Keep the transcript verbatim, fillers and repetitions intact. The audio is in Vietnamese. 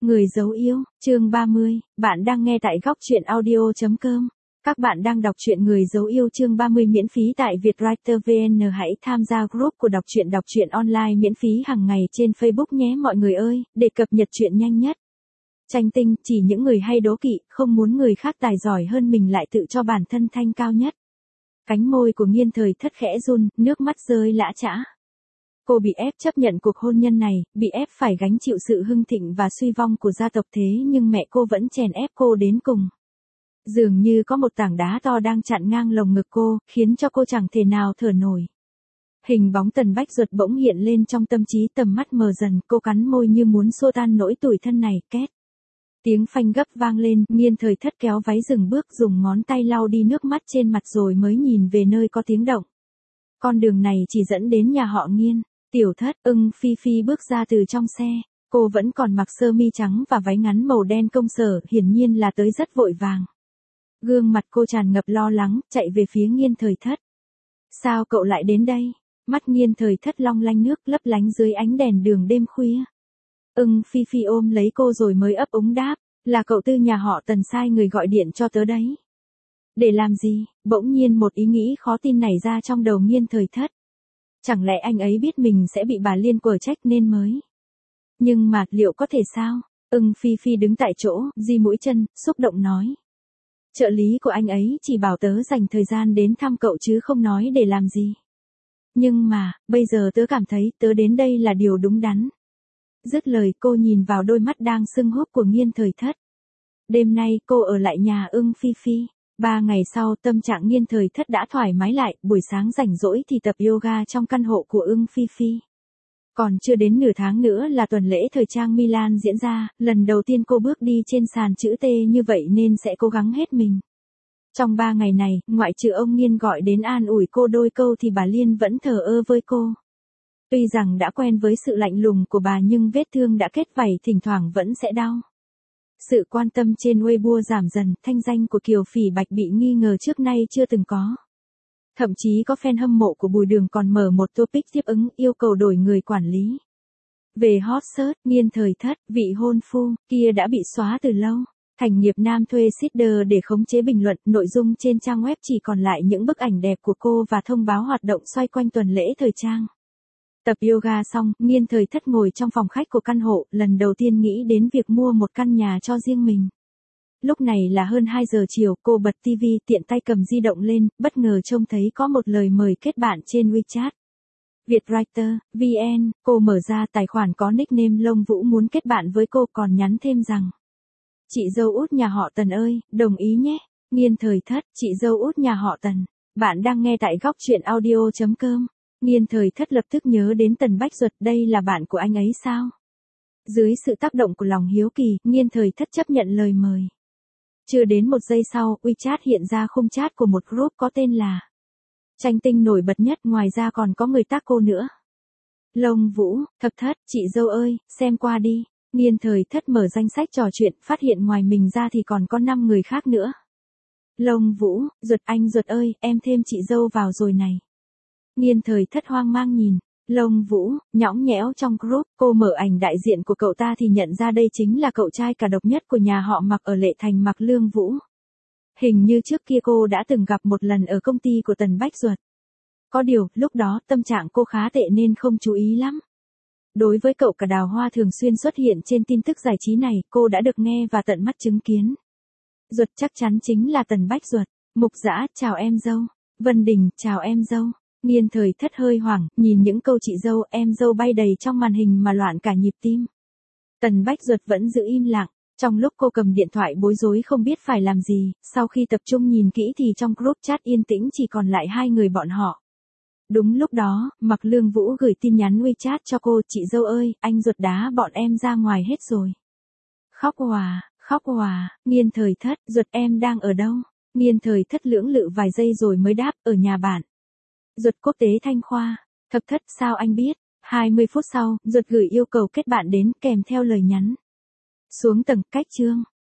Người dấu yêu, chương ba mươi, bạn đang nghe tại góc truyện audio chấm com. Các bạn đang đọc truyện Người dấu yêu chương ba mươi miễn phí tại Vietwriter vê en. Hãy tham gia group của đọc truyện đọc truyện online miễn phí hàng ngày trên Facebook nhé mọi người ơi, để cập nhật truyện nhanh nhất. Tranh tinh, chỉ những người hay đố kỵ, không muốn người khác tài giỏi hơn mình lại tự cho bản thân thanh cao nhất. Cánh môi của Nghiên Thời Thất khẽ run, nước mắt rơi lã chã. Cô bị ép chấp nhận cuộc hôn nhân này, bị ép phải gánh chịu sự hưng thịnh và suy vong của gia tộc thế nhưng mẹ cô vẫn chèn ép cô đến cùng. Dường như có một tảng đá to đang chặn ngang lồng ngực cô, khiến cho cô chẳng thể nào thở nổi. Hình bóng Tần Bách Duật bỗng hiện lên trong tâm trí, tầm mắt mờ dần, cô cắn môi như muốn xua tan nỗi tủi thân này, két. Tiếng phanh gấp vang lên, Nghiên Thời Thất kéo váy dừng bước, dùng ngón tay lau đi nước mắt trên mặt rồi mới nhìn về nơi có tiếng động. Con đường này chỉ dẫn đến nhà họ Nghiên. Tiểu Thất, Ưng Phi Phi bước ra từ trong xe, cô vẫn còn mặc sơ mi trắng và váy ngắn màu đen công sở, hiển nhiên là tới rất vội vàng. Gương mặt cô tràn ngập lo lắng, chạy về phía Nghiên Thời Thất. Sao cậu lại đến đây? Mắt Nghiên Thời Thất long lanh nước lấp lánh dưới ánh đèn đường đêm khuya. Ưng Phi Phi ôm lấy cô rồi mới ấp úng đáp, là cậu tư nhà họ Tần sai người gọi điện cho tớ đấy. Để làm gì? Bỗng nhiên một ý nghĩ khó tin nảy ra trong đầu Nghiên Thời Thất. Chẳng lẽ anh ấy biết mình sẽ bị bà Liên quở trách nên mới. Nhưng mà, liệu có thể sao? Ưng Phi Phi đứng tại chỗ, di mũi chân, xúc động nói. Trợ lý của anh ấy chỉ bảo tớ dành thời gian đến thăm cậu chứ không nói để làm gì. Nhưng mà, bây giờ tớ cảm thấy tớ đến đây là điều đúng đắn. Dứt lời cô nhìn vào đôi mắt đang sưng húp của Nghiên Thời Thất. Đêm nay cô ở lại nhà Ưng Phi Phi. Ba ngày sau tâm trạng Nghiên Thời Thất đã thoải mái lại, buổi sáng rảnh rỗi thì tập yoga trong căn hộ của Ưng Phi Phi. Còn chưa đến nửa tháng nữa là tuần lễ thời trang Milan diễn ra, lần đầu tiên cô bước đi trên sàn chữ T như vậy nên sẽ cố gắng hết mình. Trong ba ngày này, ngoại trừ ông Nghiên gọi đến an ủi cô đôi câu thì bà Liên vẫn thờ ơ với cô. Tuy rằng đã quen với sự lạnh lùng của bà nhưng vết thương đã kết vảy thỉnh thoảng vẫn sẽ đau. Sự quan tâm trên Weibo giảm dần, thanh danh của Kiều Phỉ Bạch bị nghi ngờ trước nay chưa từng có. Thậm chí có fan hâm mộ của Bùi Đường còn mở một topic tiếp ứng yêu cầu đổi người quản lý. Về hot search, Nghiên Thời Thất, vị hôn phu kia đã bị xóa từ lâu. Thành nghiệp nam thuê seeder để khống chế bình luận, nội dung trên trang web chỉ còn lại những bức ảnh đẹp của cô và thông báo hoạt động xoay quanh tuần lễ thời trang. Tập yoga xong, Nghiên Thời Thất ngồi trong phòng khách của căn hộ, lần đầu tiên nghĩ đến việc mua một căn nhà cho riêng mình. Lúc này là hơn hai giờ chiều, cô bật tivi, tiện tay cầm di động lên, bất ngờ trông thấy có một lời mời kết bạn trên WeChat. Vietwriter, vê en, cô mở ra tài khoản có nickname Lông Vũ muốn kết bạn với cô còn nhắn thêm rằng. Chị dâu út nhà họ Tần ơi, đồng ý nhé. Nghiên Thời Thất, chị dâu út nhà họ Tần. Bạn đang nghe tại góc truyện audio chấm com. Nghiên Thời Thất lập tức nhớ đến Tần Bách Duật, đây là bạn của anh ấy sao? Dưới sự tác động của lòng hiếu kỳ, Nghiên Thời Thất chấp nhận lời mời. Chưa đến một giây sau, WeChat hiện ra khung chat của một group có tên là Tranh Tinh nổi bật nhất, ngoài ra còn có người tác cô nữa. Lông Vũ, Thập Thất, chị dâu ơi, xem qua đi. Nghiên Thời Thất mở danh sách trò chuyện, phát hiện ngoài mình ra thì còn có năm người khác nữa. Lông Vũ, Duật anh Duật ơi, em thêm chị dâu vào rồi này. Nghiên Thời Thất hoang mang nhìn. Lông Vũ, nhõng nhẽo trong group, cô mở ảnh đại diện của cậu ta thì nhận ra đây chính là cậu trai cả độc nhất của nhà họ Mạc ở Lệ Thành, Mạc Lương Vũ. Hình như trước kia cô đã từng gặp một lần ở công ty của Tần Bách Duật. Có điều, lúc đó tâm trạng cô khá tệ nên không chú ý lắm. Đối với cậu cả Đào Hoa thường xuyên xuất hiện trên tin tức giải trí này, cô đã được nghe và tận mắt chứng kiến. Duật chắc chắn chính là Tần Bách Duật. Mục Dã, chào em dâu. Vân Đình, chào em dâu. Nghiên Thời Thất hơi hoảng, nhìn những câu chị dâu, em dâu bay đầy trong màn hình mà loạn cả nhịp tim. Tần Bách Duật vẫn giữ im lặng, trong lúc cô cầm điện thoại bối rối không biết phải làm gì, sau khi tập trung nhìn kỹ thì trong group chat yên tĩnh chỉ còn lại hai người bọn họ. Đúng lúc đó, Mạc Lương Vũ gửi tin nhắn WeChat cho cô, chị dâu ơi, anh Duật đá bọn em ra ngoài hết rồi. Khóc òa, khóc òa, Nghiên Thời Thất, Duật em đang ở đâu? Nghiên Thời Thất lưỡng lự vài giây rồi mới đáp, ở nhà bạn. Duật quốc tế Thanh Khoa. Thập Thất, sao anh biết? hai mươi phút sau, Duật gửi yêu cầu kết bạn đến kèm theo lời nhắn. Xuống tầng, cách chương.